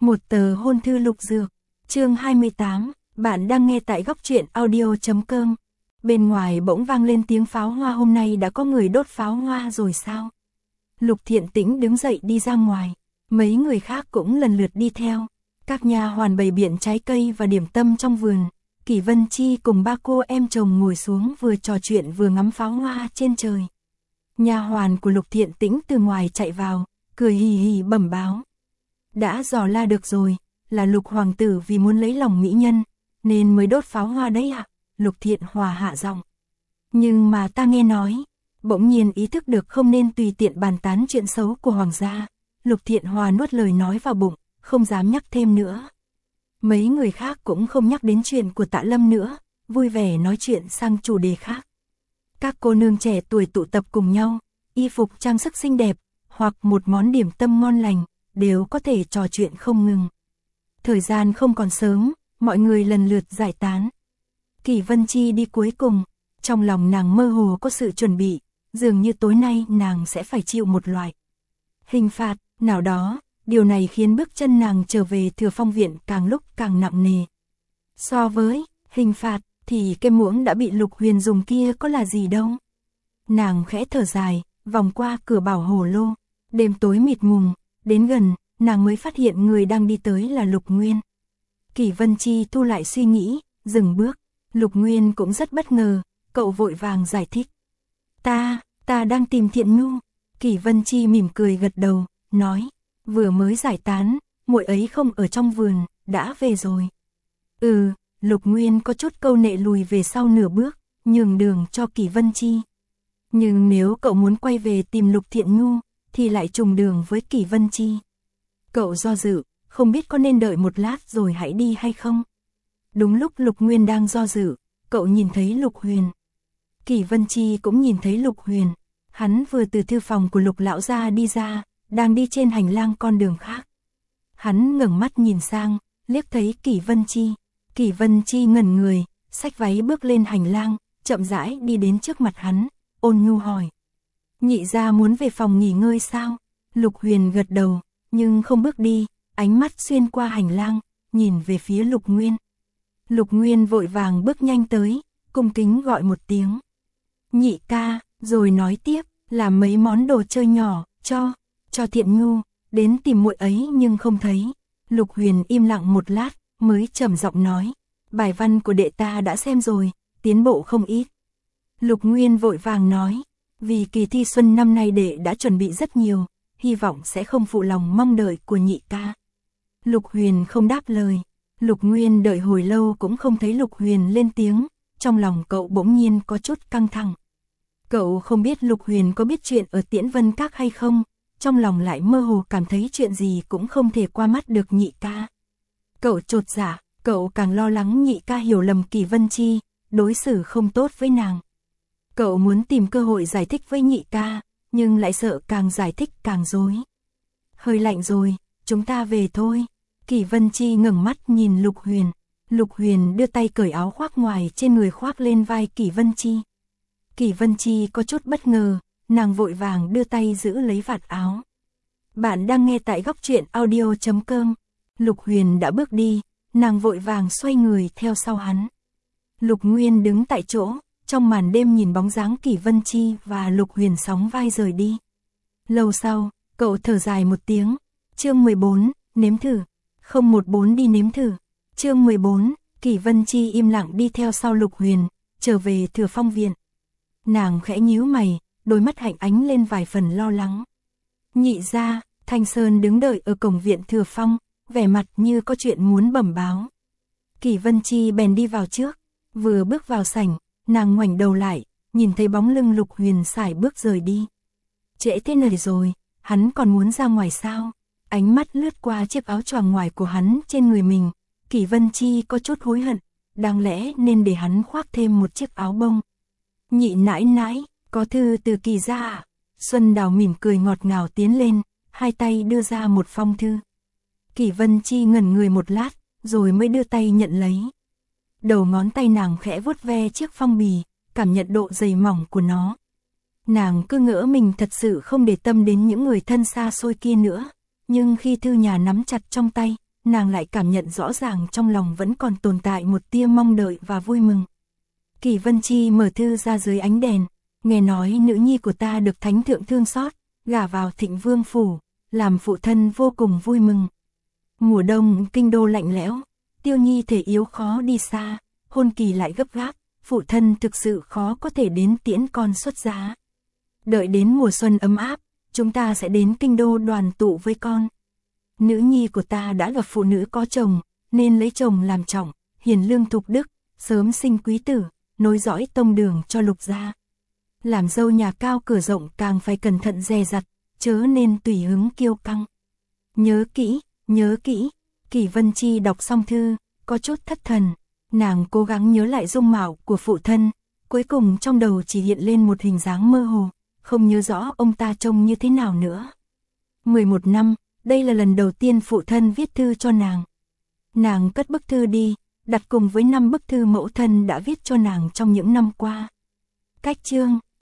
Một tờ hôn thư Lục Dược, chương 28, bạn đang nghe tại góc truyện audio.com. Bên ngoài bỗng vang lên tiếng pháo hoa. Hôm nay đã có người đốt pháo hoa rồi sao? Lục Thiện Tĩnh đứng dậy đi ra ngoài, mấy người khác cũng lần lượt đi theo. Các nha hoàn bày biện trái cây và điểm tâm trong vườn. Kỷ Vân Chi cùng ba cô em chồng ngồi xuống vừa trò chuyện vừa ngắm pháo hoa trên trời. Nha hoàn của Lục Thiện Tĩnh từ ngoài chạy vào, cười hì hì bẩm báo. Đã dò la được rồi, là Lục hoàng tử vì muốn lấy lòng mỹ nhân, nên mới đốt pháo hoa đấy ạ. Lục Thiện Hòa hạ giọng. Nhưng mà ta nghe nói, bỗng nhiên ý thức được không nên tùy tiện bàn tán chuyện xấu của hoàng gia. Lục Thiện Hòa nuốt lời nói vào bụng, không dám nhắc thêm nữa. Mấy người khác cũng không nhắc đến chuyện của Tạ Lâm nữa, vui vẻ nói chuyện sang chủ đề khác. Các cô nương trẻ tuổi tụ tập cùng nhau, y phục trang sức xinh đẹp, hoặc một món điểm tâm ngon lành, đều có thể trò chuyện không ngừng. Thời gian không còn sớm, mọi người lần lượt giải tán. Kỷ Vân Chi đi cuối cùng, trong lòng nàng mơ hồ có sự chuẩn bị, dường như tối nay nàng sẽ phải chịu một loại hình phạt nào đó. Điều này khiến bước chân nàng trở về Thừa Phong viện càng lúc càng nặng nề. So với hình phạt thì cái muỗng đã bị Lục Huyền dùng kia có là gì đâu. Nàng khẽ thở dài, vòng qua cửa bảo hồ lô. Đêm tối mịt mùng, đến gần, nàng mới phát hiện người đang đi tới là Lục Nguyên. Kỷ Vân Chi thu lại suy nghĩ, dừng bước. Lục Nguyên cũng rất bất ngờ, cậu vội vàng giải thích. Ta đang tìm Thiện Nhu. Kỷ Vân Chi mỉm cười gật đầu, nói. Vừa mới giải tán, muội ấy không ở trong vườn, đã về rồi. Lục Nguyên có chút câu nệ lùi về sau nửa bước, nhường đường cho Kỷ Vân Chi. Nhưng nếu cậu muốn quay về tìm Lục Thiện Nhu, thì lại trùng đường với Kỷ Vân Chi. Cậu do dự, không biết có nên đợi một lát rồi hãy đi hay không. Đúng lúc Lục Nguyên đang do dự, cậu nhìn thấy Lục Huyền. Kỷ Vân Chi cũng nhìn thấy Lục Huyền. Hắn vừa từ thư phòng của Lục lão gia đi ra, đang đi trên hành lang con đường khác. Hắn ngẩng mắt nhìn sang, liếc thấy Kỷ Vân Chi. Kỷ Vân Chi ngẩn người, xách váy bước lên hành lang, chậm rãi đi đến trước mặt hắn, ôn nhu hỏi. Nhị gia muốn về phòng nghỉ ngơi sao? Lục Huyền gật đầu, nhưng không bước đi, ánh mắt xuyên qua hành lang, nhìn về phía Lục Nguyên. Lục Nguyên vội vàng bước nhanh tới, cung kính gọi một tiếng. Nhị ca, rồi nói tiếp, làm mấy món đồ chơi nhỏ, cho Thiện Nhu, đến tìm muội ấy nhưng không thấy. Lục Huyền im lặng một lát, mới trầm giọng nói, bài văn của đệ ta đã xem rồi, tiến bộ không ít. Lục Nguyên vội vàng nói, vì kỳ thi xuân năm nay đệ đã chuẩn bị rất nhiều, hy vọng sẽ không phụ lòng mong đợi của nhị ca. Lục Huyền không đáp lời. Lục Nguyên đợi hồi lâu cũng không thấy Lục Huyền lên tiếng, trong lòng cậu bỗng nhiên có chút căng thẳng. Cậu không biết Lục Huyền có biết chuyện ở Tiễn Vân Các hay không, trong lòng lại mơ hồ cảm thấy chuyện gì cũng không thể qua mắt được nhị ca. Cậu chột dạ, cậu càng lo lắng nhị ca hiểu lầm Kỷ Vân Chi, đối xử không tốt với nàng. Cậu muốn tìm cơ hội giải thích với nhị ca, nhưng lại sợ càng giải thích càng rối. Hơi lạnh rồi, chúng ta về thôi. Kỷ Vân Chi ngẩng mắt nhìn Lục Huyền. Lục Huyền đưa tay cởi áo khoác ngoài trên người khoác lên vai Kỷ Vân Chi. Kỷ Vân Chi có chút bất ngờ, nàng vội vàng đưa tay giữ lấy vạt áo. Bạn đang nghe tại góc truyện audio.com. Lục Huyền đã bước đi, nàng vội vàng xoay người theo sau hắn. Lục Nguyên đứng tại chỗ, trong màn đêm nhìn bóng dáng Kỷ Vân Chi và Lục Huyền sóng vai rời đi. Lâu sau, cậu thở dài một tiếng. Chương 14, nếm thử. 014 đi nếm thử. Chương 14, Kỷ Vân Chi im lặng đi theo sau Lục Huyền, trở về Thừa Phong viện. Nàng khẽ nhíu mày, đôi mắt hạnh ánh lên vài phần lo lắng. Nhị gia, Thanh Sơn đứng đợi ở cổng viện Thừa Phong, vẻ mặt như có chuyện muốn bẩm báo. Kỷ Vân Chi bèn đi vào trước, vừa bước vào sảnh, nàng ngoảnh đầu lại, nhìn thấy bóng lưng Lục Huyền sải bước rời đi. Trễ thế này rồi, hắn còn muốn ra ngoài sao? Ánh mắt lướt qua chiếc áo choàng ngoài của hắn trên người mình, Kỷ Vân Chi có chút hối hận, đáng lẽ nên để hắn khoác thêm một chiếc áo bông. Nhị nãi nãi, có thư từ Kỳ gia à? Xuân Đào mỉm cười ngọt ngào tiến lên, hai tay đưa ra một phong thư. Kỷ Vân Chi ngẩn người một lát, rồi mới đưa tay nhận lấy. Đầu ngón tay nàng khẽ vuốt ve chiếc phong bì, cảm nhận độ dày mỏng của nó. Nàng cứ ngỡ mình thật sự không để tâm đến những người thân xa xôi kia nữa, nhưng khi thư nhà nắm chặt trong tay, nàng lại cảm nhận rõ ràng trong lòng vẫn còn tồn tại một tia mong đợi và vui mừng. Kỷ Vân Chi mở thư ra dưới ánh đèn, nghe nói nữ nhi của ta được thánh thượng thương xót, gả vào Thịnh Vương phủ, làm phụ thân vô cùng vui mừng. Mùa đông kinh đô lạnh lẽo, Tiêu Nhi thể yếu khó đi xa, hôn kỳ lại gấp gáp, phụ thân thực sự khó có thể đến tiễn con xuất giá. Đợi đến mùa xuân ấm áp, chúng ta sẽ đến kinh đô đoàn tụ với con. Nữ nhi của ta đã gặp phụ nữ có chồng, nên lấy chồng làm trọng, hiền lương thục đức, sớm sinh quý tử, nối dõi tông đường cho Lục gia. Làm dâu nhà cao cửa rộng càng phải cẩn thận dè dặt, chớ nên tùy hứng kiêu căng. Nhớ kỹ, nhớ kỹ. Kỷ Vân Chi đọc xong thư, có chút thất thần, nàng cố gắng nhớ lại dung mạo của phụ thân, cuối cùng trong đầu chỉ hiện lên một hình dáng mơ hồ, không nhớ rõ ông ta trông như thế nào nữa. 11 năm, đây là lần đầu tiên phụ thân viết thư cho nàng. Nàng cất bức thư đi, đặt cùng với 5 bức thư mẫu thân đã viết cho nàng trong những năm qua. Cách chương